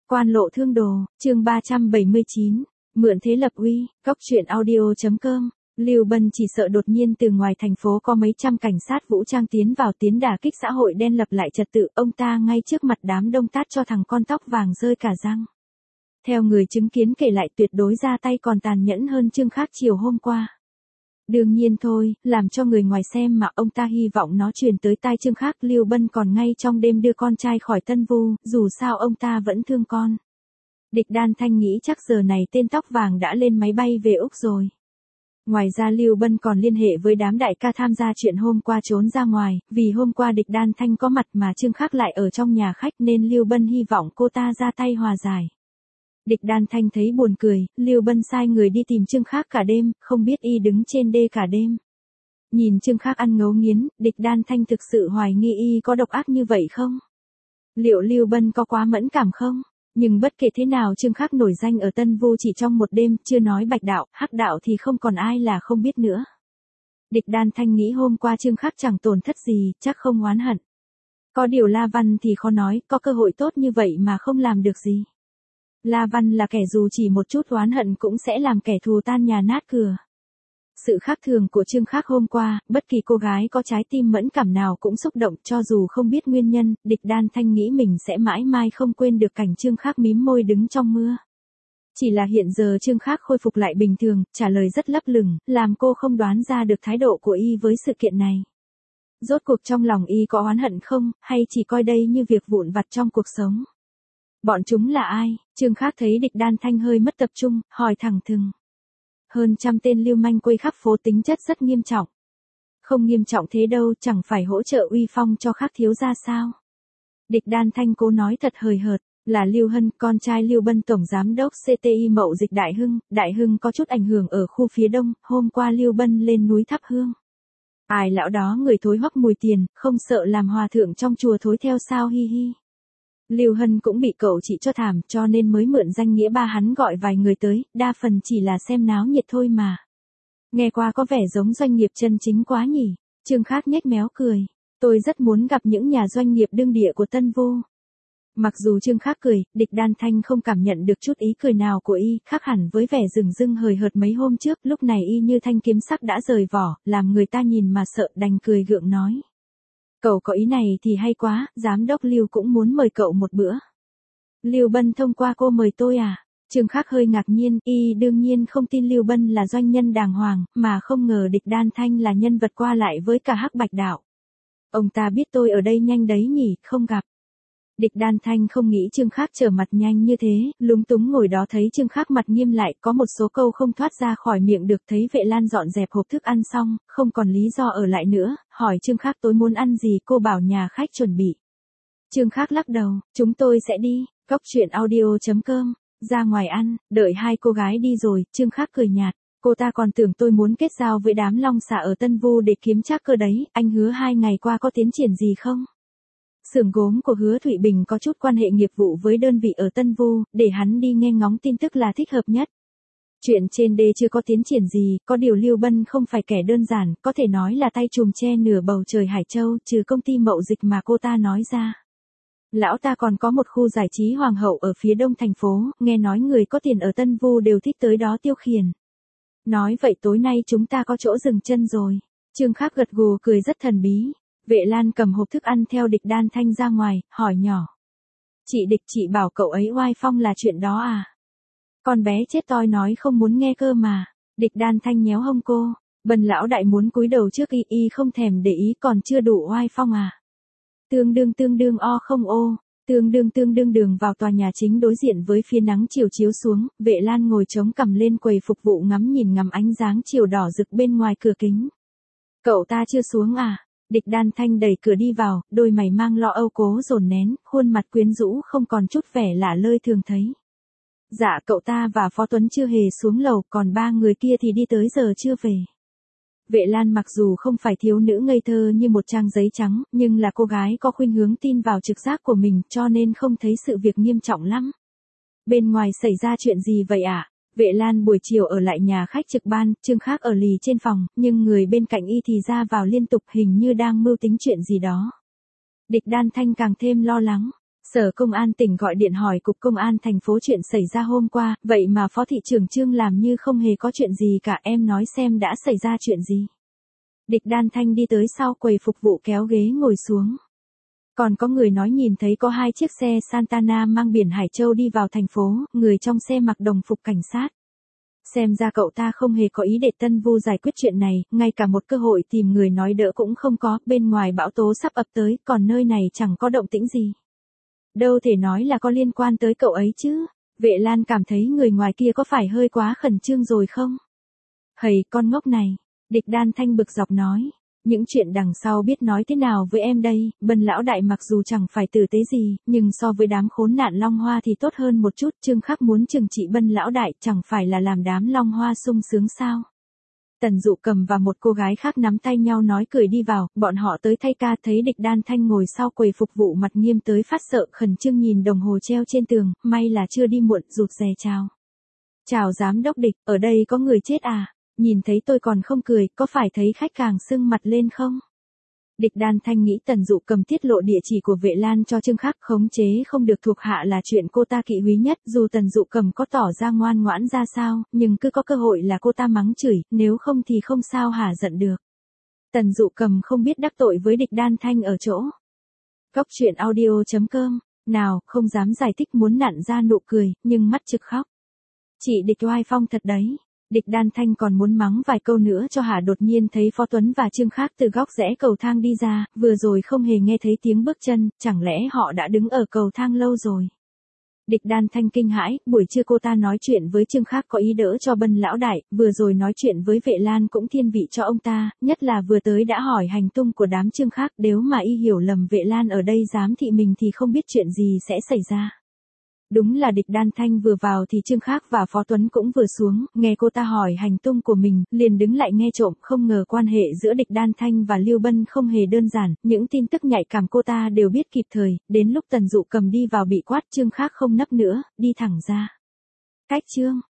Quan lộ thương đồ, chương 379, mượn thế lập uy, góc truyện audio.com. Lưu Bân chỉ sợ đột nhiên từ ngoài thành phố có mấy trăm cảnh sát vũ trang tiến vào tiến đả kích xã hội đen lập lại trật tự, ông ta ngay trước mặt đám đông tát cho thằng con tóc vàng rơi cả răng. Theo người chứng kiến kể lại tuyệt đối ra tay còn tàn nhẫn hơn Trương Khác chiều hôm qua. Đương nhiên thôi, làm cho người ngoài xem mà ông ta hy vọng nó truyền tới tai Trương Khác. Lưu Bân còn ngay trong đêm đưa con trai khỏi Tân Vu, dù sao ông ta vẫn thương con. Địch Đan Thanh nghĩ chắc giờ này tên tóc vàng đã lên máy bay về Úc rồi. Ngoài ra Lưu Bân còn liên hệ với đám đại ca tham gia chuyện hôm qua trốn ra ngoài, vì hôm qua Địch Đan Thanh có mặt mà Trương Khác lại ở trong nhà khách nên Lưu Bân hy vọng cô ta ra tay hòa giải. Địch Đan Thanh thấy buồn cười, Lưu Bân sai người đi tìm Trương Khác cả đêm, không biết y đứng trên đê cả đêm. Nhìn Trương Khác ăn ngấu nghiến, Địch Đan Thanh thực sự hoài nghi y có độc ác như vậy không? Liệu Lưu Bân có quá mẫn cảm không? Nhưng bất kể thế nào Trương Khác nổi danh ở Tân Vu chỉ trong một đêm, chưa nói bạch đạo, hắc đạo thì không còn ai là không biết nữa. Địch Đan Thanh nghĩ hôm qua Trương Khác chẳng tổn thất gì, chắc không oán hận. Có điều La Văn thì khó nói, có cơ hội tốt như vậy mà không làm được gì. La Văn là kẻ dù chỉ một chút oán hận cũng sẽ làm kẻ thù tan nhà nát cửa. Sự khác thường của Trương Khác hôm qua, bất kỳ cô gái có trái tim mẫn cảm nào cũng xúc động, cho dù không biết nguyên nhân. Địch Đan Thanh nghĩ mình sẽ mãi mai không quên được cảnh Trương Khác mím môi đứng trong mưa. Chỉ là hiện giờ Trương Khác khôi phục lại bình thường, trả lời rất lấp lửng, làm cô không đoán ra được thái độ của y với sự kiện này. Rốt cuộc trong lòng y có oán hận không, hay chỉ coi đây như việc vụn vặt trong cuộc sống? Bọn chúng là ai? Trương Khác thấy Địch Đan Thanh hơi mất tập trung, hỏi thẳng thừng. Hơn trăm tên lưu manh quây khắp phố, tính chất rất nghiêm trọng. Không nghiêm trọng thế đâu, chẳng phải hỗ trợ uy phong cho Khác thiếu gia sao? Địch Đan Thanh cố nói thật hời hợt, là Lưu Hân, con trai Lưu Bân tổng giám đốc CTI Mậu Dịch Đại Hưng có chút ảnh hưởng ở khu phía đông, hôm qua Lưu Bân lên núi thắp hương. Ai lão đó người thối hoắc mùi tiền, không sợ làm hòa thượng trong chùa thối theo sao hi hi. Lưu Hân cũng bị cậu chị cho thảm cho nên mới mượn danh nghĩa ba hắn gọi vài người tới, đa phần chỉ là xem náo nhiệt thôi mà. Nghe qua có vẻ giống doanh nghiệp chân chính quá nhỉ? Trương Khác nhếch méo cười. Tôi rất muốn gặp những nhà doanh nghiệp đương địa của Tân Vu. Mặc dù Trương Khác cười, Địch Đan Thanh không cảm nhận được chút ý cười nào của y, khác hẳn với vẻ rừng rưng hời hợt mấy hôm trước, lúc này y như thanh kiếm sắc đã rời vỏ, làm người ta nhìn mà sợ, đành cười gượng nói. Cậu có ý này thì hay quá, giám đốc Lưu cũng muốn mời cậu một bữa. Lưu Bân thông qua cô mời tôi à? Trương Khác hơi ngạc nhiên, y đương nhiên không tin Lưu Bân là doanh nhân đàng hoàng, mà không ngờ Địch Đan Thanh là nhân vật qua lại với cả hắc bạch đạo. Ông ta biết tôi ở đây nhanh đấy nhỉ, không gặp. Địch Đan Thanh không nghĩ Trương Khác trở mặt nhanh như thế, lúng túng ngồi đó thấy Trương Khác mặt nghiêm lại, có một số câu không thoát ra khỏi miệng được. Thấy Vệ Lan dọn dẹp hộp thức ăn xong, không còn lý do ở lại nữa, hỏi Trương Khác tối muốn ăn gì, cô bảo nhà khách chuẩn bị. Trương Khác lắc đầu, chúng tôi sẽ đi, góc truyện audio.com, ra ngoài ăn, đợi hai cô gái đi rồi, Trương Khác cười nhạt. Cô ta còn tưởng tôi muốn kết giao với đám long xà ở Tân Vu để kiếm trác cơ đấy, anh Hứa 2 ngày qua có tiến triển gì không? Xưởng gốm của Hứa Thụy Bình có chút quan hệ nghiệp vụ với đơn vị ở Tân Vu, để hắn đi nghe ngóng tin tức là thích hợp nhất. Chuyện trên đê chưa có tiến triển gì, có điều Lưu Bân không phải kẻ đơn giản, có thể nói là tay trùm che nửa bầu trời Hải Châu, trừ công ty Mậu Dịch mà cô ta nói ra. Lão ta còn có một khu giải trí Hoàng hậu ở phía đông thành phố, nghe nói người có tiền ở Tân Vu đều thích tới đó tiêu khiển. Nói vậy tối nay chúng ta có chỗ dừng chân rồi. Trương Khác gật gù cười rất thần bí. Vệ Lan cầm hộp thức ăn theo Địch Đan Thanh ra ngoài, hỏi nhỏ. Chị Địch, chị bảo cậu ấy oai phong là chuyện đó à? Con bé chết toi nói không muốn nghe cơ mà. Địch Đan Thanh nhéo hông cô. Bần lão đại muốn cúi đầu trước y không thèm để ý, còn chưa đủ oai phong à? Tương đương o không ô. Tương đương đường vào tòa nhà chính đối diện với phía nắng chiều chiếu xuống, Vệ Lan ngồi chống cằm lên quầy phục vụ ngắm ánh dáng chiều đỏ rực bên ngoài cửa kính. Cậu ta chưa xuống à? Địch Đan Thanh đẩy cửa đi vào, đôi mày mang lo âu cố dồn nén, khuôn mặt quyến rũ không còn chút vẻ lạ lơi thường thấy. Dạ cậu ta và Phó Tuấn chưa hề xuống lầu, còn ba người kia thì đi tới giờ chưa về. Vệ Lan mặc dù không phải thiếu nữ ngây thơ như một trang giấy trắng, nhưng là cô gái có khuynh hướng tin vào trực giác của mình, cho nên không thấy sự việc nghiêm trọng lắm. Bên ngoài xảy ra chuyện gì vậy ạ? Vệ Lan buổi chiều ở lại nhà khách trực ban, Trương Khác ở lì trên phòng, nhưng người bên cạnh y thì ra vào liên tục, hình như đang mưu tính chuyện gì đó. Địch Đan Thanh càng thêm lo lắng. Sở Công an tỉnh gọi điện hỏi Cục Công an thành phố chuyện xảy ra hôm qua, vậy mà Phó thị trưởng Trương làm như không hề có chuyện gì cả, em nói xem đã xảy ra chuyện gì. Địch Đan Thanh đi tới sau quầy phục vụ kéo ghế ngồi xuống. Còn có người nói nhìn thấy có 2 chiếc xe Santana mang biển Hải Châu đi vào thành phố, người trong xe mặc đồng phục cảnh sát. Xem ra cậu ta không hề có ý để Tân Vu giải quyết chuyện này, ngay cả một cơ hội tìm người nói đỡ cũng không có, bên ngoài bão tố sắp ập tới, còn nơi này chẳng có động tĩnh gì. Đâu thể nói là có liên quan tới cậu ấy chứ. Vệ Lan cảm thấy người ngoài kia có phải hơi quá khẩn trương rồi không? Hầy con ngốc này, Địch Đan Thanh bực dọc nói. Những chuyện đằng sau biết nói thế nào với em đây, Bân lão đại mặc dù chẳng phải tử tế gì, nhưng so với đám khốn nạn Long Hoa thì tốt hơn một chút, Trương Khắc muốn trừng trị Bân lão đại chẳng phải là làm đám Long Hoa sung sướng sao. Tần Dụ Cầm và một cô gái khác nắm tay nhau nói cười đi vào, bọn họ tới thay ca thấy Địch Đan Thanh ngồi sau quầy phục vụ mặt nghiêm tới phát sợ khẩn trương nhìn đồng hồ treo trên tường, may là chưa đi muộn, rụt rè chào. Chào giám đốc Địch, ở đây có người chết à? Nhìn thấy tôi còn không cười, có phải thấy khách càng sưng mặt lên không? Địch Đan Thanh nghĩ Tần Dụ Cầm tiết lộ địa chỉ của Vệ Lan cho Trương Khắc khống chế không được thuộc hạ là chuyện cô ta kỵ húy nhất, dù Tần Dụ Cầm có tỏ ra ngoan ngoãn ra sao, nhưng cứ có cơ hội là cô ta mắng chửi, nếu không thì không sao hả giận được. Tần Dụ Cầm không biết đắc tội với Địch Đan Thanh ở chỗ. Góc truyện audio.com, nào, không dám giải thích muốn nặn ra nụ cười, nhưng mắt trực khóc. Chị Địch oai phong thật đấy. Địch Đan Thanh còn muốn mắng vài câu nữa cho hả đột nhiên thấy Phó Tuấn và Trương Khắc từ góc rẽ cầu thang đi ra, vừa rồi không hề nghe thấy tiếng bước chân, chẳng lẽ họ đã đứng ở cầu thang lâu rồi. Địch Đan Thanh kinh hãi, buổi trưa cô ta nói chuyện với Trương Khắc có ý đỡ cho Bân lão đại, vừa rồi nói chuyện với Vệ Lan cũng thiên vị cho ông ta, nhất là vừa tới đã hỏi hành tung của đám Trương Khắc, nếu mà y hiểu lầm Vệ Lan ở đây giám thị mình thì không biết chuyện gì sẽ xảy ra. Đúng là Địch Đan Thanh vừa vào thì Trương Khắc và Phó Tuấn cũng vừa xuống, nghe cô ta hỏi hành tung của mình, liền đứng lại nghe trộm, không ngờ quan hệ giữa Địch Đan Thanh và Lưu Bân không hề đơn giản, những tin tức nhạy cảm cô ta đều biết kịp thời, đến lúc Tần Dụ Cầm đi vào bị quát Trương Khắc không nấp nữa, đi thẳng ra. Cách Trương,